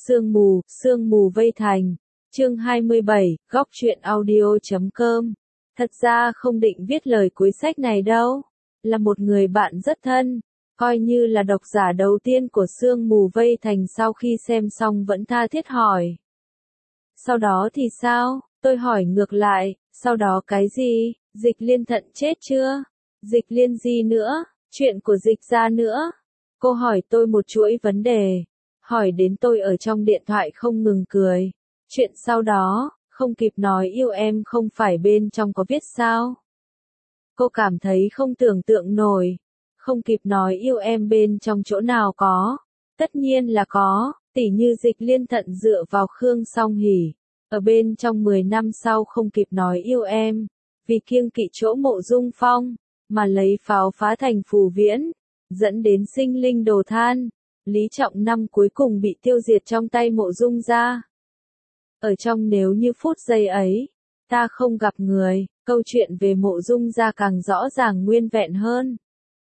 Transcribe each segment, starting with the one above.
Sương mù vây thành. Chương 27, góc truyện audio.com. Thật ra không định viết lời cuối sách này đâu. Là một người bạn rất thân, coi như là độc giả đầu tiên của Sương mù vây thành sau khi xem xong vẫn tha thiết hỏi. Sau đó thì sao? Tôi hỏi ngược lại, sau đó cái gì? Dịch Liên Thận chết chưa? Dịch Liên gì nữa? Chuyện của Dịch gia nữa? Cô hỏi tôi một chuỗi vấn đề. Hỏi đến tôi ở trong điện thoại không ngừng cười. Chuyện sau đó, không kịp nói yêu em không phải bên trong có viết sao? Cô cảm thấy không tưởng tượng nổi. Không kịp nói yêu em bên trong chỗ nào có? Tất nhiên là có, tỉ như Dịch Liên Thận dựa vào Khương Song Hỷ. Ở bên trong 10 năm sau không kịp nói yêu em. Vì kiêng kỵ chỗ Mộ Dung Phong, mà lấy pháo phá thành Phù Viễn, dẫn đến sinh linh đồ than. Lý Trọng Năm cuối cùng bị tiêu diệt trong tay Mộ Dung gia. Ở trong nếu như phút giây ấy, ta không gặp người, câu chuyện về Mộ Dung gia càng rõ ràng nguyên vẹn hơn.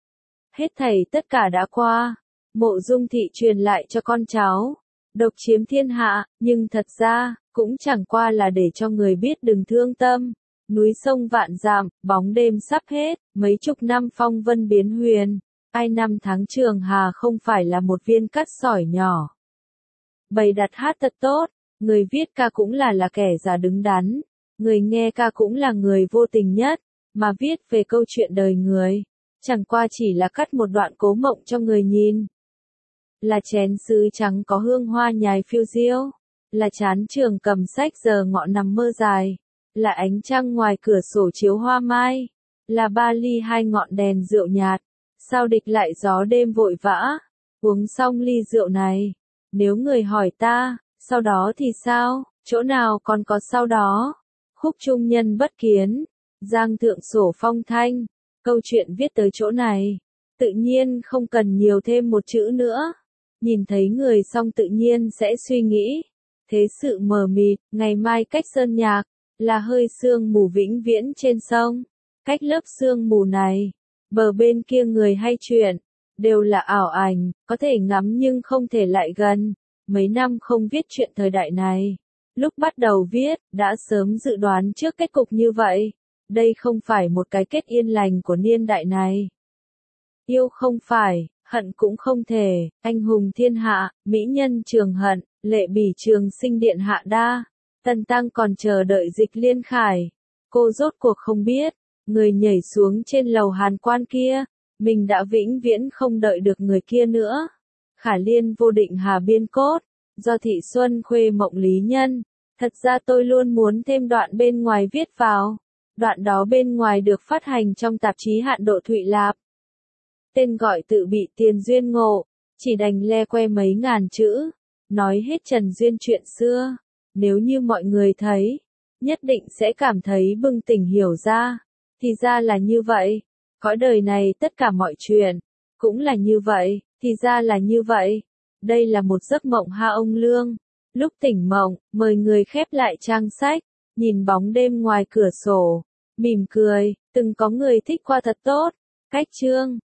Hết thảy tất cả đã qua, Mộ Dung thị truyền lại cho con cháu, độc chiếm thiên hạ, nhưng thật ra, cũng chẳng qua là để cho người biết đừng thương tâm. Núi sông vạn dặm, bóng đêm sắp hết, mấy chục năm phong vân biến huyền. Ai năm tháng Trường Hà không phải là một viên cát sỏi nhỏ. Bày đặt hát thật tốt, người viết ca cũng là kẻ già đứng đắn, người nghe ca cũng là người vô tình nhất, mà viết về câu chuyện đời người, chẳng qua chỉ là cắt một đoạn cố mộng cho người nhìn. Là chén sứ trắng có hương hoa nhài phiêu diêu, là chán trường cầm sách giờ ngọ nằm mơ dài, là ánh trăng ngoài cửa sổ chiếu hoa mai, là ba ly hai ngọn đèn rượu nhạt. Sao địch lại gió đêm vội vã, uống xong ly rượu này, nếu người hỏi ta, sau đó thì sao, chỗ nào còn có sau đó, khúc trung nhân bất kiến, giang thượng sổ phong thanh, câu chuyện viết tới chỗ này, tự nhiên không cần nhiều thêm một chữ nữa, nhìn thấy người xong tự nhiên sẽ suy nghĩ, thế sự mờ mịt, ngày mai cách sơn nhạc, là hơi sương mù vĩnh viễn trên sông, cách lớp sương mù này. Bờ bên kia người hay chuyện, đều là ảo ảnh, có thể ngắm nhưng không thể lại gần. Mấy năm không viết chuyện thời đại này. Lúc bắt đầu viết, đã sớm dự đoán trước kết cục như vậy. Đây không phải một cái kết yên lành của niên đại này. Yêu không phải, hận cũng không thể, anh hùng thiên hạ, mỹ nhân trường hận, lệ bỉ trường sinh điện hạ đa. Tần Tăng còn chờ đợi Dịch Liên Khải. Cô rốt cuộc không biết. Người nhảy xuống trên lầu hàn quan kia, mình đã vĩnh viễn không đợi được người kia nữa. Khả Liên vô định hà biên cốt, do Thị Xuân Khuê mộng lý nhân. Thật ra tôi luôn muốn thêm đoạn bên ngoài viết vào. Đoạn đó bên ngoài được phát hành trong tạp chí Hạn Độ Thụy Lạp. Tên gọi tự bị Tiền Duyên Ngộ, chỉ đành le que mấy ngàn chữ, nói hết Trần Duyên chuyện xưa. Nếu như mọi người thấy, nhất định sẽ cảm thấy bừng tỉnh hiểu ra. Thì ra là như vậy, cõi đời này tất cả mọi chuyện, cũng là như vậy, thì ra là như vậy. Đây là một giấc mộng ha ông Lương. Lúc tỉnh mộng, mời người khép lại trang sách, nhìn bóng đêm ngoài cửa sổ, mỉm cười, từng có người thích qua thật tốt. Cách chương